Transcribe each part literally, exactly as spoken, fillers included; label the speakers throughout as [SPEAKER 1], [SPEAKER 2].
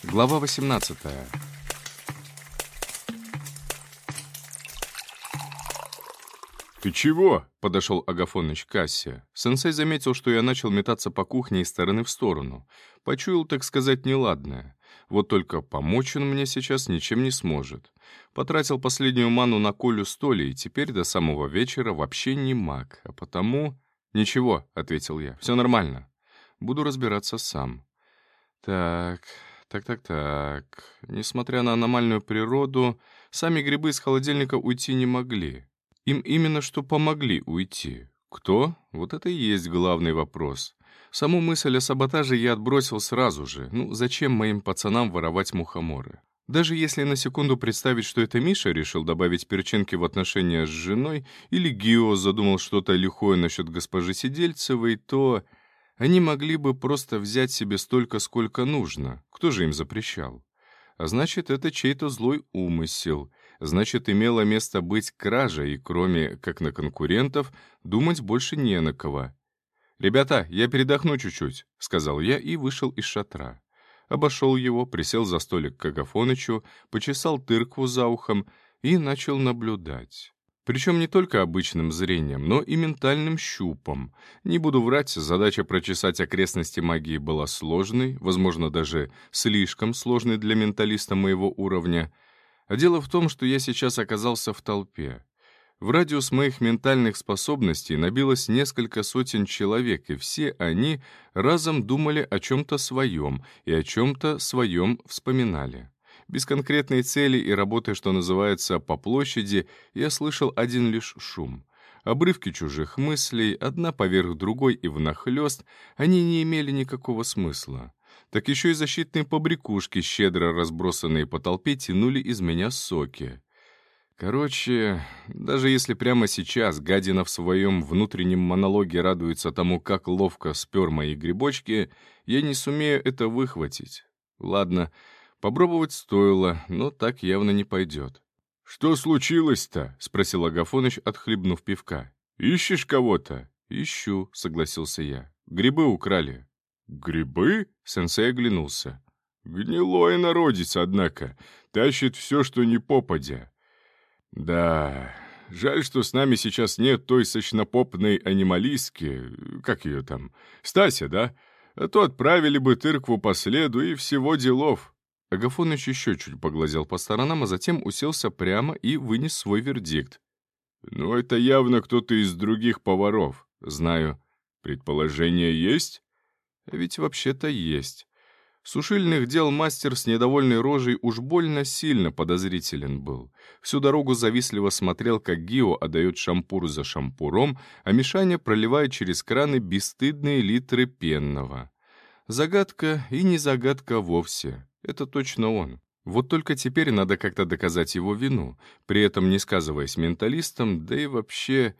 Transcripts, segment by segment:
[SPEAKER 1] Глава восемнадцатая.
[SPEAKER 2] «Ты чего?»
[SPEAKER 1] — подошел Агафоныч к кассе. Сенсей заметил, что я начал метаться по кухне из стороны в сторону. Почуял, так сказать, неладное. Вот только помочь он мне сейчас ничем не сможет. Потратил последнюю ману на Колю с Толей, и теперь до самого вечера вообще не маг. А потому... «Ничего», — ответил я, — «все нормально. Буду разбираться сам». Так... Так-так-так. Несмотря на аномальную природу, сами грибы из холодильника уйти не могли. Им именно что помогли уйти. Кто? Вот это и есть главный вопрос. Саму мысль о саботаже я отбросил сразу же. Ну, зачем моим пацанам воровать мухоморы? Даже если на секунду представить, что это Миша решил добавить перчинки в отношения с женой, или Гио задумал что-то лихое насчет госпожи Сидельцевой, то... Они могли бы просто взять себе столько, сколько нужно. Кто же им запрещал? А значит, это чей-то злой умысел. Значит, имело место быть кража, и кроме, как на конкурентов, думать больше не на кого. «Ребята, я передохну чуть-чуть», — сказал я и вышел из шатра. Обошел его, присел за столик к Агафонычу, почесал тыркву за ухом и начал наблюдать. Причем не только обычным зрением, но и ментальным щупом. Не буду врать, задача прочесать окрестности магии была сложной, возможно, даже слишком сложной для менталиста моего уровня. А дело в том, что я сейчас оказался в толпе. В радиус моих ментальных способностей набилось несколько сотен человек, и все они разом думали о чем-то своем и о чем-то своем вспоминали. Без конкретной цели и работы, что называется, по площади, я слышал один лишь шум. Обрывки чужих мыслей, одна поверх другой и внахлёст, они не имели никакого смысла. Так еще и защитные побрякушки, щедро разбросанные по толпе, тянули из меня соки. Короче, даже если прямо сейчас гадина в своем внутреннем монологе радуется тому, как ловко спер мои грибочки, я не сумею это выхватить. Ладно, попробовать стоило, но так явно не пойдет.
[SPEAKER 2] «Что случилось-то?»
[SPEAKER 1] — спросил Агафоныч, отхлебнув пивка.
[SPEAKER 2] «Ищешь кого-то?»
[SPEAKER 1] «Ищу», — согласился я. «Грибы украли».
[SPEAKER 2] «Грибы?»
[SPEAKER 1] — сенсей оглянулся.
[SPEAKER 2] «Гнилой народец, однако. Тащит все, что не попадя. Да, жаль, что с нами сейчас нет той сочнопопной анималистки, как ее там, Стася, да? А то отправили бы тыркву по следу и всего делов».
[SPEAKER 1] Агафоныч еще чуть поглазел по сторонам, а затем уселся прямо и вынес свой вердикт.
[SPEAKER 2] «Ну, это явно кто-то из других поваров.
[SPEAKER 1] Знаю.
[SPEAKER 2] Предположение есть?»
[SPEAKER 1] А ведь вообще-то есть. Сушильных дел мастер с недовольной рожей уж больно сильно подозрителен был. Всю дорогу завистливо смотрел, как Гио отдает шампур за шампуром, а Мишаня проливает через краны бесстыдные литры пенного. Загадка и не загадка вовсе. Это точно он. Вот только теперь надо как-то доказать его вину, при этом не сказываясь менталистом, да и вообще...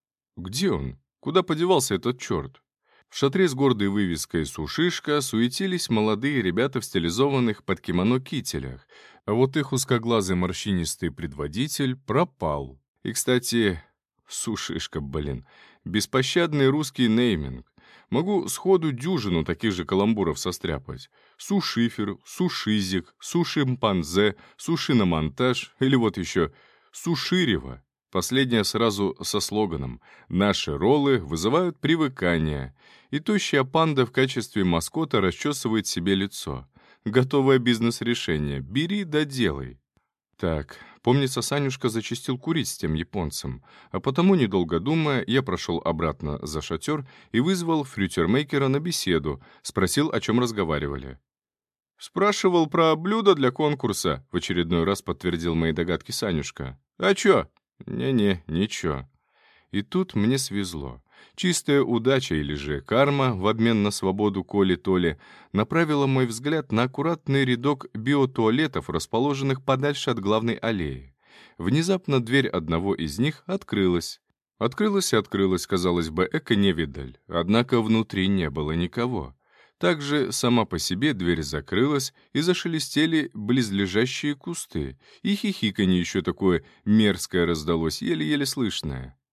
[SPEAKER 1] Где он? Куда подевался этот черт? В шатре с гордой вывеской «Сушишка» суетились молодые ребята в стилизованных под кимоно кителях, а вот их узкоглазый морщинистый предводитель пропал. И, кстати, «Сушишка», блин, беспощадный русский нейминг. Могу сходу дюжину таких же каламбуров состряпать. Сушифер, сушизик, сушимпанзе, сушиномонтаж или вот еще суширево. Последнее сразу со слоганом «Наши роллы вызывают привыкание», и тощая панда в качестве маскота расчесывает себе лицо. Готовое бизнес-решение. Бери да делай. Так, помнится, Санюшка зачастил курить с тем японцем, а потому, недолго думая, я прошел обратно за шатер и вызвал фрютермейкера на беседу, спросил, о чем разговаривали. «Спрашивал про блюдо для конкурса», — в очередной раз подтвердил мои догадки Санюшка. «А чё?» «Не-не, ничего». И тут мне свезло. Чистая удача или же карма в обмен на свободу Коли-Толи направила мой взгляд на аккуратный рядок биотуалетов, расположенных подальше от главной аллеи. Внезапно дверь одного из них открылась. Открылась и открылась, казалось бы, эко-невидаль, однако внутри не было никого. Также сама по себе дверь закрылась, и зашелестели близлежащие кусты, и хихиканье еще такое мерзкое раздалось, еле-еле слышное.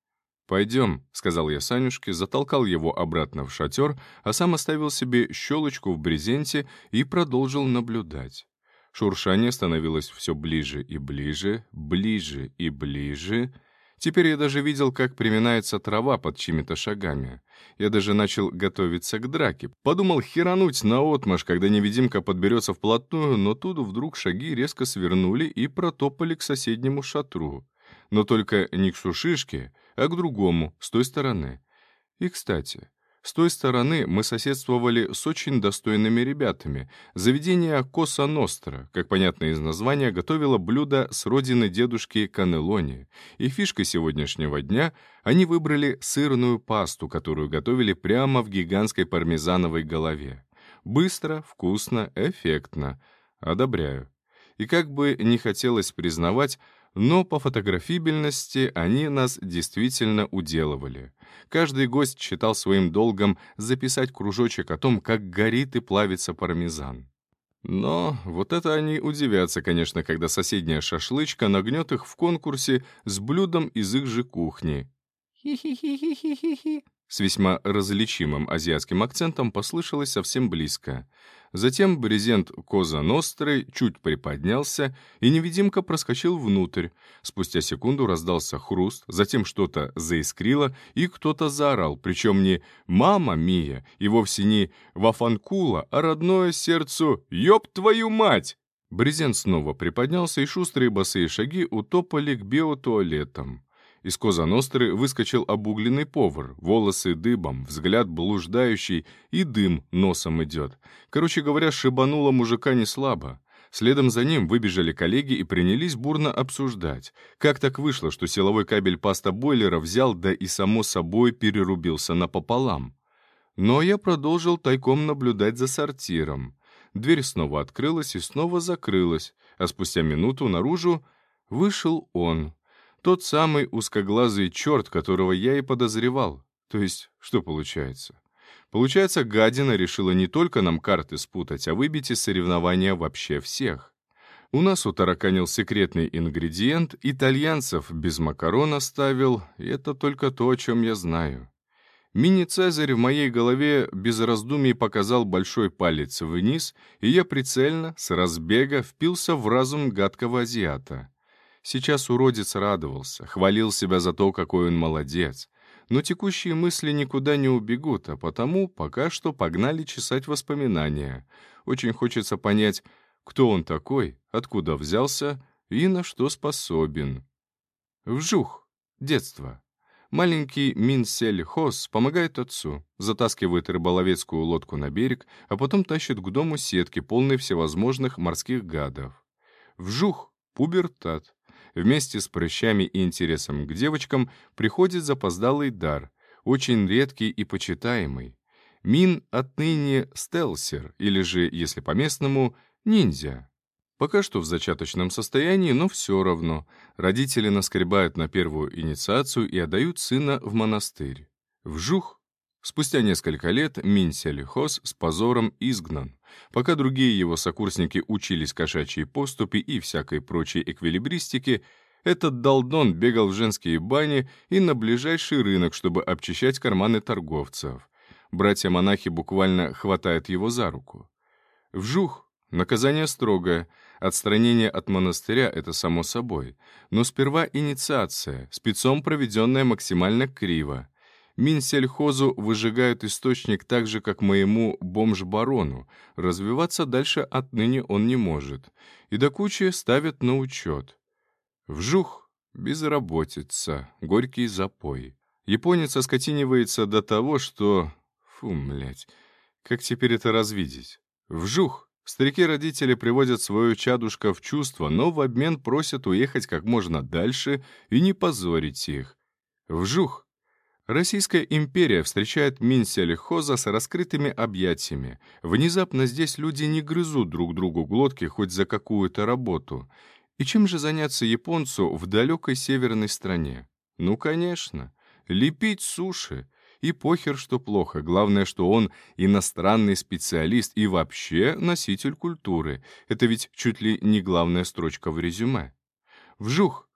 [SPEAKER 1] «Пойдем», — сказал я Санюшке, затолкал его обратно в шатер, а сам оставил себе щелочку в брезенте и продолжил наблюдать. Шуршание становилось все ближе и ближе, ближе и ближе. Теперь я даже видел, как приминается трава под чьими-то шагами. Я даже начал готовиться к драке. Подумал херануть наотмашь, когда невидимка подберется вплотную, но тут вдруг шаги резко свернули и протопали к соседнему шатру. Но только не к Сушишке, а к другому, с той стороны. И, кстати, с той стороны мы соседствовали с очень достойными ребятами. Заведение Коса Ностра, как понятно из названия, готовило блюдо с родины дедушки Каннелони. И фишкой сегодняшнего дня они выбрали сырную пасту, которую готовили прямо в гигантской пармезановой голове. Быстро, вкусно, эффектно. Одобряю. И как бы не хотелось признавать, но по фотографибельности они нас действительно уделывали. Каждый гость считал своим долгом записать кружочек о том, как горит и плавится пармезан. Но вот это они удивятся, конечно, когда соседняя шашлычка нагнет их в конкурсе с блюдом из их же кухни. «Хи-хи-хи-хи-хи-хи», с весьма различимым азиатским акцентом послышалось совсем близко. Затем брезент Коза Ностры чуть приподнялся, и невидимка проскочил внутрь. Спустя секунду раздался хруст, затем что-то заискрило, и кто-то заорал, причем не «Мама Мия» и вовсе не «Вафанкула», а родное сердцу «Ёб твою мать!». Брезент снова приподнялся, и шустрые босые шаги утопали к биотуалетам. Из Коза Ностры выскочил обугленный повар, волосы дыбом, взгляд блуждающий, и дым носом идет. Короче говоря, шибануло мужика не слабо. Следом за ним выбежали коллеги и принялись бурно обсуждать, как так вышло, что силовой кабель паста-бойлера взял, да и само собой перерубился напополам. Но я продолжил тайком наблюдать за сортиром. Дверь снова открылась и снова закрылась, а спустя минуту наружу вышел он. Тот самый узкоглазый черт, которого я и подозревал. То есть, что получается? Получается, гадина решила не только нам карты спутать, а выбить из соревнования вообще всех. У нас утараканил секретный ингредиент, итальянцев без макарон оставил, и это только то, о чем я знаю. Мини-Цезарь в моей голове без раздумий показал большой палец вниз, и я прицельно, с разбега, впился в разум гадкого азиата. Сейчас уродец радовался, хвалил себя за то, какой он молодец. Но текущие мысли никуда не убегут, а потому пока что погнали чесать воспоминания. Очень хочется понять, кто он такой, откуда взялся и на что способен. Вжух. Детство. Маленький Минсель Хос помогает отцу, затаскивает рыболовецкую лодку на берег, а потом тащит к дому сетки, полные всевозможных морских гадов. Вжух. Пубертат. Вместе с прыщами и интересом к девочкам приходит запоздалый дар, очень редкий и почитаемый. Мин отныне стелсер, или же, если по-местному, ниндзя. Пока что в зачаточном состоянии, но все равно. Родители наскребают на первую инициацию и отдают сына в монастырь. Вжух! Спустя несколько лет Минсель Хос с позором изгнан. Пока другие его сокурсники учились кошачьей поступи и всякой прочей эквилибристике, этот долдон бегал в женские бани и на ближайший рынок, чтобы обчищать карманы торговцев. Братья-монахи буквально хватают его за руку. Вжух! Наказание строгое. Отстранение от монастыря — это само собой. Но сперва инициация, спецом проведенная максимально криво. Минсельхозу выжигают источник так же, как моему бомж-барону. Развиваться дальше отныне он не может. И до кучи ставят на учет. Вжух! Безработица. Горький запой. Японец оскотинивается до того, что... Фу, млять. Как теперь это развидеть? Вжух! Старики-родители приводят свою чадушка в чувство, но в обмен просят уехать как можно дальше и не позорить их. Вжух! Российская империя встречает Минсель Хоза с раскрытыми объятиями. Внезапно здесь люди не грызут друг другу глотки хоть за какую-то работу. И чем же заняться японцу в далекой северной стране? Ну, конечно, лепить суши. И похер, что плохо. Главное, что он иностранный специалист и вообще носитель культуры. Это ведь чуть ли не главная строчка в резюме. Вжух!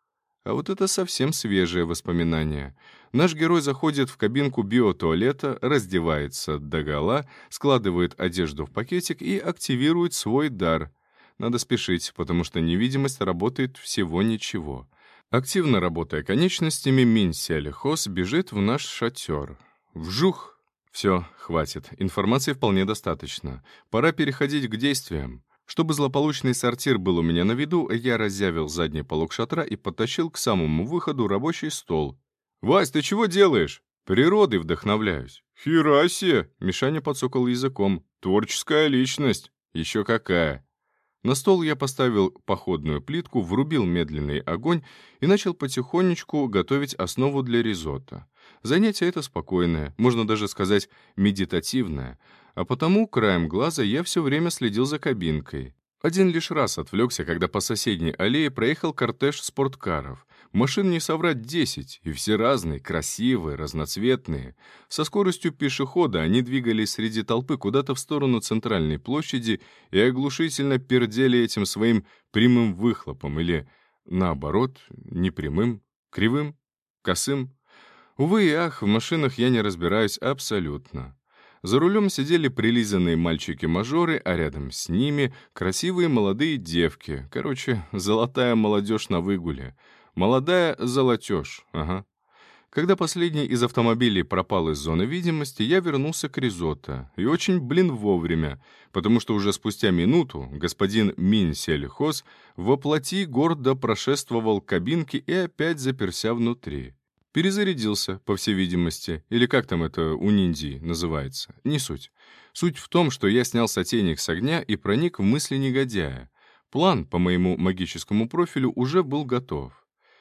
[SPEAKER 1] А вот это совсем свежее воспоминание. Наш герой заходит в кабинку биотуалета, раздевается догола, складывает одежду в пакетик и активирует свой дар. Надо спешить, потому что невидимость работает всего ничего. Активно работая конечностями, Минь-Сяль-Хос бежит в наш шатер. Вжух! Все, хватит. Информации вполне достаточно. Пора переходить к действиям. Чтобы злополучный сортир был у меня на виду, я разъявил задний полог шатра и подтащил к самому выходу рабочий стол. «Вась, ты чего делаешь?» «Природой вдохновляюсь». «Херасе!» — Мишаня подсокал языком. «Творческая личность». «Еще какая!» На стол я поставил походную плитку, врубил медленный огонь и начал потихонечку готовить основу для ризотто. Занятие это спокойное, можно даже сказать медитативное, а потому краем глаза я все время следил за кабинкой. Один лишь раз отвлекся, когда по соседней аллее проехал кортеж спорткаров. Машин не соврать десять, и все разные, красивые, разноцветные. Со скоростью пешехода они двигались среди толпы куда-то в сторону центральной площади и оглушительно пердели этим своим прямым выхлопом, или, наоборот, непрямым, кривым, косым. Увы и ах, в машинах я не разбираюсь абсолютно. За рулем сидели прилизанные мальчики-мажоры, а рядом с ними красивые молодые девки. Короче, золотая молодежь на выгуле. Молодая золотежь, ага. Когда последний из автомобилей пропал из зоны видимости, я вернулся к ризотто. И очень, блин, вовремя, потому что уже спустя минуту господин Минь-Сяль-Хос воплоти гордо прошествовал к кабинке и опять заперся внутри. Перезарядился, по всей видимости, или как там это у ниндзя называется, не суть. Суть в том, что я снял сотейник с огня и проник в мысли негодяя. План по моему магическому профилю уже был готов.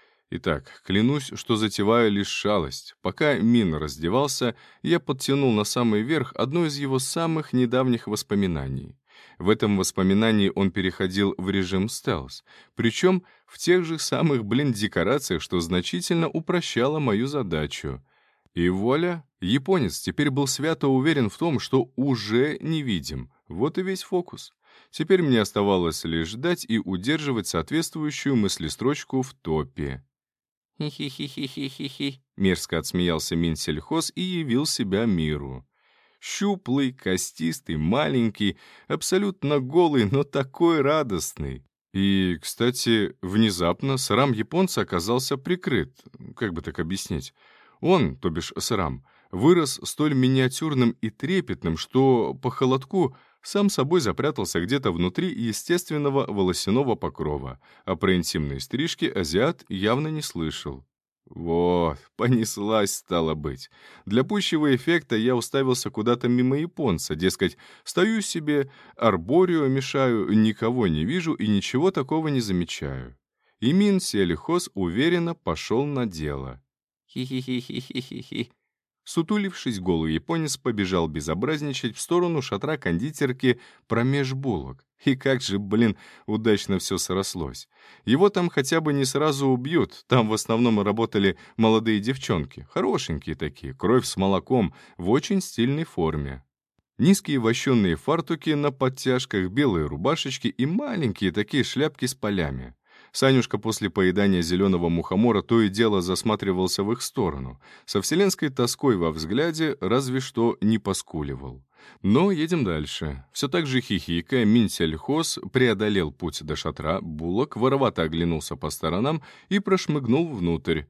[SPEAKER 1] Итак, клянусь, что затеваю лишь шалость. Пока Мин раздевался, я подтянул на самый верх одно из его самых недавних воспоминаний. В этом воспоминании он переходил в режим стелс, причем в тех же самых, блин, декорациях, что значительно упрощало мою задачу. И вуаля, японец теперь был свято уверен в том, что уже невидим. Вот и весь фокус. Теперь мне оставалось лишь ждать и удерживать соответствующую мыслестрочку в топе. «Хи-хи-хи-хи-хи-хи», — мерзко отсмеялся Минь-Сяль-Хос и явил себя миру. Щуплый, костистый, маленький, абсолютно голый, но такой радостный. И, кстати, внезапно срам японца оказался прикрыт. Как бы так объяснить? Он, то бишь срам, вырос столь миниатюрным и трепетным, что по холодку сам собой запрятался где-то внутри естественного волосяного покрова, а про интимные стрижки азиат явно не слышал. Вот, понеслась, стало быть. Для пущего эффекта я уставился куда-то мимо японца, дескать, стою себе, арборио мешаю, никого не вижу и ничего такого не замечаю. И Минь-Сяль-Хос уверенно пошел на дело. Хи-хи-хи-хи-хи-хи. Сутулившись, голый японец побежал безобразничать в сторону шатра кондитерки промеж булок. И как же, блин, удачно все срослось. Его там хотя бы не сразу убьют, там в основном работали молодые девчонки, хорошенькие такие, кровь с молоком, в очень стильной форме. Низкие вощенные фартуки на подтяжках, белые рубашечки и маленькие такие шляпки с полями. Санюшка после поедания зеленого мухомора то и дело засматривался в их сторону. Со вселенской тоской во взгляде разве что не поскуливал. Но едем дальше. Все так же хихикая, Минь-Сяль-Хос преодолел путь до шатра булок, воровато оглянулся по сторонам и прошмыгнул внутрь.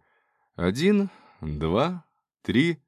[SPEAKER 1] Один, два, три...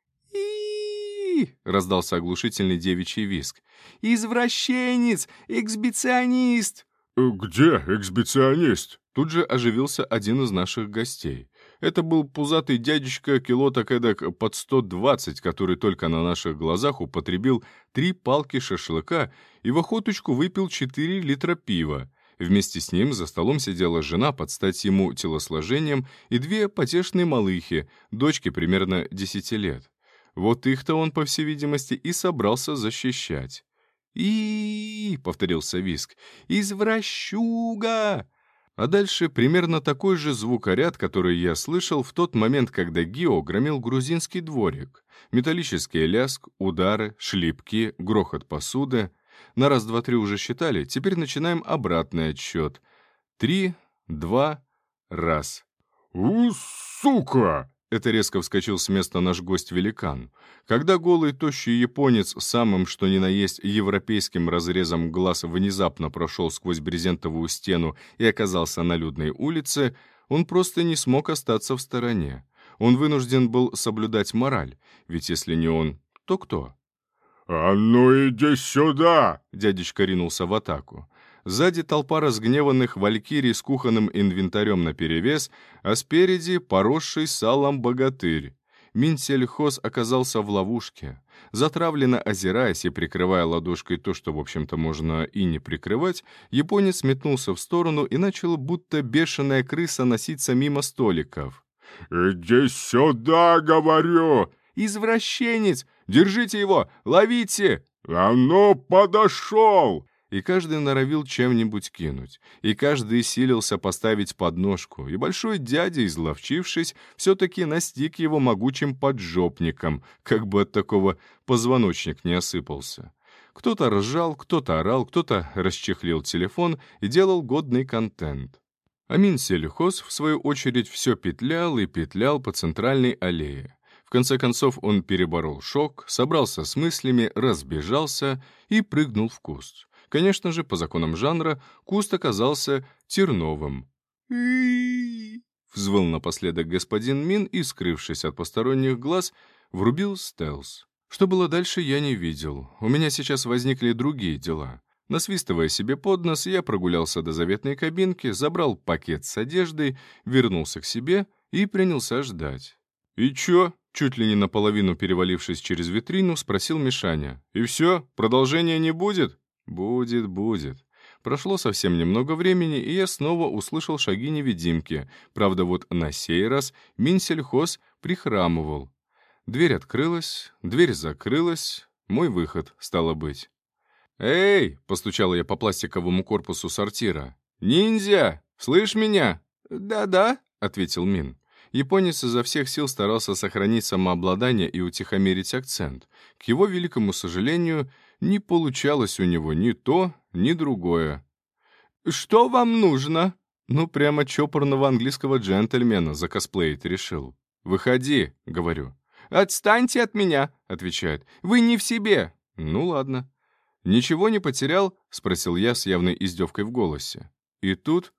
[SPEAKER 1] И раздался оглушительный девичий визг. «Извращенец! Эксбиционист!»
[SPEAKER 2] «Где эксбиционист?»
[SPEAKER 1] Тут же оживился один из наших гостей. Это был пузатый дядечка кило так эдак под сто двадцать, который только на наших глазах употребил три палки шашлыка и в охоточку выпил четыре литра пива. Вместе с ним за столом сидела жена под стать ему телосложением и две потешные малыхи, дочки примерно десяти лет. Вот их-то он, по всей видимости, и собрался защищать. И, повторился визг, «Извращуга!» А дальше примерно такой же звукоряд, который я слышал в тот момент, когда Гио громил грузинский дворик. Металлический лязг, удары, шлепки, грохот посуды. На раз, два, три уже считали, теперь начинаем обратный отсчет. Три, два, раз.
[SPEAKER 2] «У, сука!»
[SPEAKER 1] Это резко вскочил с места наш гость-великан. Когда голый тощий японец с самым что ни на есть европейским разрезом глаз внезапно прошел сквозь брезентовую стену и оказался на людной улице, он просто не смог остаться в стороне. Он вынужден был соблюдать мораль, ведь если не он, то кто?
[SPEAKER 2] «А ну иди сюда!»
[SPEAKER 1] Дядечка ринулся в атаку. Сзади толпа разгневанных валькирий с кухонным инвентарем наперевес, а спереди поросший салом богатырь. Минсельхоз оказался в ловушке. Затравленно озираясь и прикрывая ладошкой то, что, в общем-то, можно и не прикрывать, японец метнулся в сторону и начал, будто бешеная крыса, носиться мимо столиков.
[SPEAKER 2] «Иди сюда, говорю!»
[SPEAKER 1] «Извращенец! Держите его! Ловите!»
[SPEAKER 2] «А ну, подошел!»
[SPEAKER 1] И каждый норовил чем-нибудь кинуть, и каждый силился поставить подножку, и большой дядя, изловчившись, все-таки настиг его могучим поджопником, как бы от такого позвоночник не осыпался. Кто-то ржал, кто-то орал, кто-то расчехлил телефон и делал годный контент. А Минсельхоз, в свою очередь, все петлял и петлял по центральной аллее. В конце концов он переборол шок, собрался с мыслями, разбежался и прыгнул в куст. Конечно же, по законам жанра, куст оказался терновым. «И-и-и!» взвыл напоследок господин Мин и, скрывшись от посторонних глаз, врубил стелс. Что было дальше, я не видел. У меня сейчас возникли другие дела. Насвистывая себе под нос, я прогулялся до заветной кабинки, забрал пакет с одеждой, вернулся к себе и принялся ждать. «И чё?» — чуть ли не наполовину перевалившись через витрину, спросил Мишаня. «И всё? Продолжения не будет?» «Будет, будет». Прошло совсем немного времени, и я снова услышал шаги невидимки. Правда, вот на сей раз Минсельхоз прихрамывал. Дверь открылась, дверь закрылась. Мой выход, стало быть. «Эй!» — постучала я по пластиковому корпусу сортира. «Ниндзя! Слышь меня?» «Да-да», — ответил Мин. Японец изо всех сил старался сохранить самообладание и утихомирить акцент. К его великому сожалению, не получалось у него ни то, ни другое. «Что вам нужно?» Ну, прямо чопорного английского джентльмена закосплеить решил. «Выходи», — говорю. «Отстаньте от меня», — отвечает. «Вы не в себе». «Ну, ладно». «Ничего не потерял?» — спросил я с явной издевкой в голосе. И тут...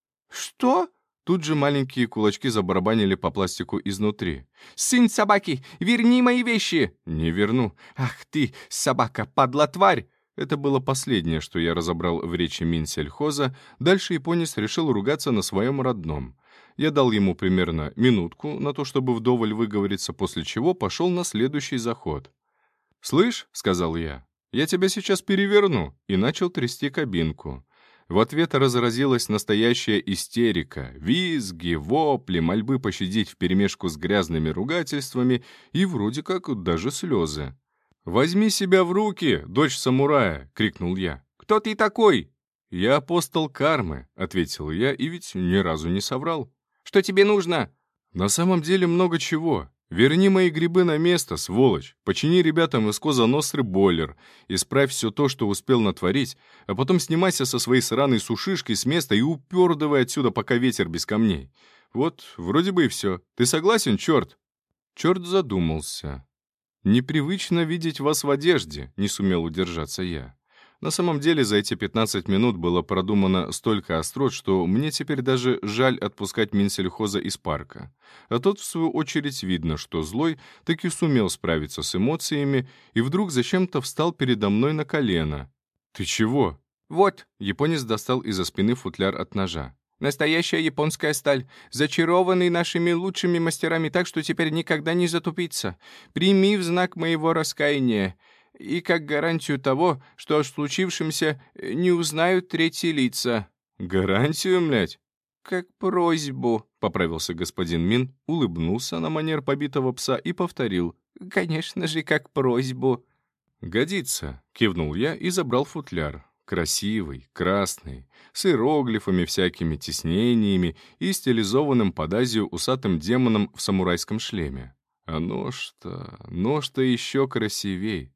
[SPEAKER 1] «Что?» Тут же маленькие кулачки забарабанили по пластику изнутри. «Сын собаки, верни мои вещи!» «Не верну». «Ах ты, собака, падла тварь!» Это было последнее, что я разобрал в речи Минсельхоза. Дальше японец решил ругаться на своем родном. Я дал ему примерно минутку на то, чтобы вдоволь выговориться, после чего пошел на следующий заход. «Слышь», — сказал я, — «я тебя сейчас переверну», и начал трясти кабинку. В ответ разразилась настоящая истерика, визги, вопли, мольбы пощадить вперемешку с грязными ругательствами и вроде как даже слезы. «Возьми себя в руки, дочь самурая!» — крикнул я. «Кто ты такой?» «Я апостол кармы», — ответил я, и ведь ни разу не соврал. «Что тебе нужно?» «На самом деле много чего. Верни мои грибы на место, сволочь. Почини ребятам из Коза Ностры бойлер. Исправь все то, что успел натворить, а потом снимайся со своей сраной сушишкой с места и упердывай отсюда, пока ветер без камней. Вот, вроде бы и все. Ты согласен, черт?» Черт задумался. «Непривычно видеть вас в одежде», — не сумел удержаться я. На самом деле за эти пятнадцать минут было продумано столько острот, что мне теперь даже жаль отпускать Минсельхоза из парка. А тот, в свою очередь, видно, что злой таки сумел справиться с эмоциями и вдруг зачем-то встал передо мной на колено. «Ты чего?» «Вот», — японец достал из-за спины футляр от ножа. «Настоящая японская сталь, зачарованный нашими лучшими мастерами так, что теперь никогда не затупится. Прими в знак моего раскаяния. И как гарантию того, что о случившемся не узнают третьи лица». «Гарантию, млядь?» «Как просьбу», — поправился господин Мин, улыбнулся на манер побитого пса и повторил. «Конечно же, как просьбу». «Годится», — кивнул я и забрал футляр. Красивый, красный, с иероглифами всякими, тиснениями и стилизованным под Азию усатым демоном в самурайском шлеме. А нож-то, нож-то еще красивей.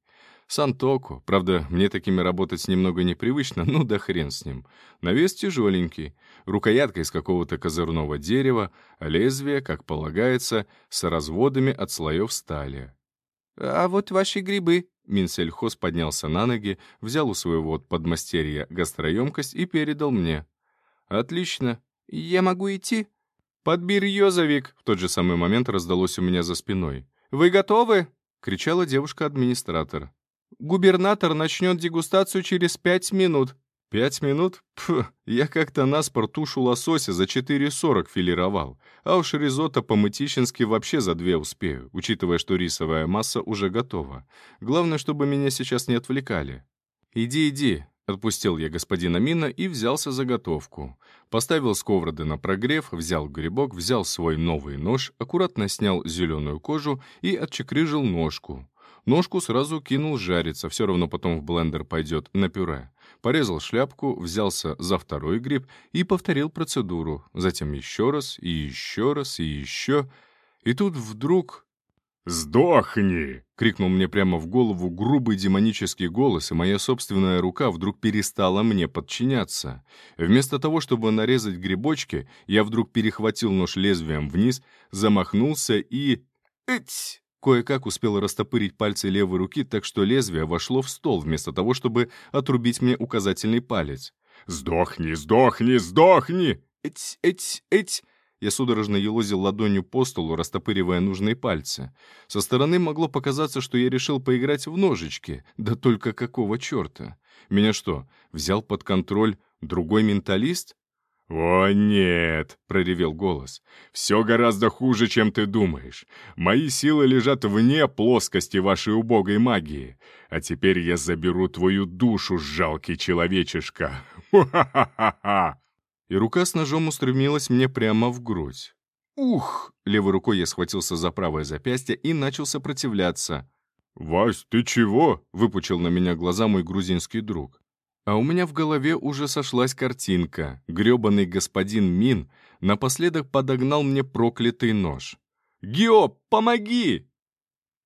[SPEAKER 1] Сантоку. Правда, мне такими работать немного непривычно, ну да хрен с ним. Навес тяжеленький, рукоятка из какого-то козырного дерева, а лезвие, как полагается, с разводами от слоев стали. «А вот ваши грибы». Минсельхоз поднялся на ноги, взял у своего подмастерья гастроемкость и передал мне. «Отлично. Я могу идти?» «Подбирьёзовик!» — в тот же самый момент раздалось у меня за спиной. «Вы готовы?» — кричала девушка-администратор. «Губернатор начнет дегустацию через пять минут». «Пять минут? Пф, я как-то наспор тушу лосося за четыре сорок филировал, а уж ризотто по-мытищински вообще за две успею, учитывая, что рисовая масса уже готова. Главное, чтобы меня сейчас не отвлекали». «Иди, иди», — отпустил я господина Мина и взялся за готовку. Поставил сковороды на прогрев, взял грибок, взял свой новый нож, аккуратно снял зеленую кожу и отчекрыжил ножку. Ножку сразу кинул жариться, все равно потом в блендер пойдет на пюре. Порезал шляпку, взялся за второй гриб и повторил процедуру. Затем еще раз, и еще раз, и еще. И тут вдруг...
[SPEAKER 2] «Сдохни!»
[SPEAKER 1] — крикнул мне прямо в голову грубый демонический голос, и моя собственная рука вдруг перестала мне подчиняться. Вместо того, чтобы нарезать грибочки, я вдруг перехватил нож лезвием вниз, замахнулся и... Эть! Кое-как успел растопырить пальцы левой руки, так что лезвие вошло в стол, вместо того, чтобы отрубить мне указательный палец.
[SPEAKER 2] «Сдохни, сдохни, сдохни!»
[SPEAKER 1] «Эть, эть, эть!» Я судорожно елозил ладонью по столу, растопыривая нужные пальцы. Со стороны могло показаться, что я решил поиграть в ножички. Да только какого черта? Меня что, взял под контроль другой менталист?
[SPEAKER 2] «О, нет!» — проревел голос. «Все гораздо хуже, чем ты думаешь. Мои силы лежат вне плоскости вашей убогой магии. А теперь я заберу твою душу, жалкий человечишка. Ха-ха-ха-ха!»
[SPEAKER 1] И рука с ножом устремилась мне прямо в грудь. «Ух!» — левой рукой я схватился за правое запястье и начал сопротивляться.
[SPEAKER 2] «Вась, ты чего?»
[SPEAKER 1] — выпучил на меня глаза мой грузинский друг. А у меня в голове уже сошлась картинка. Грёбаный господин Мин напоследок подогнал мне проклятый нож. «Гео, помоги!»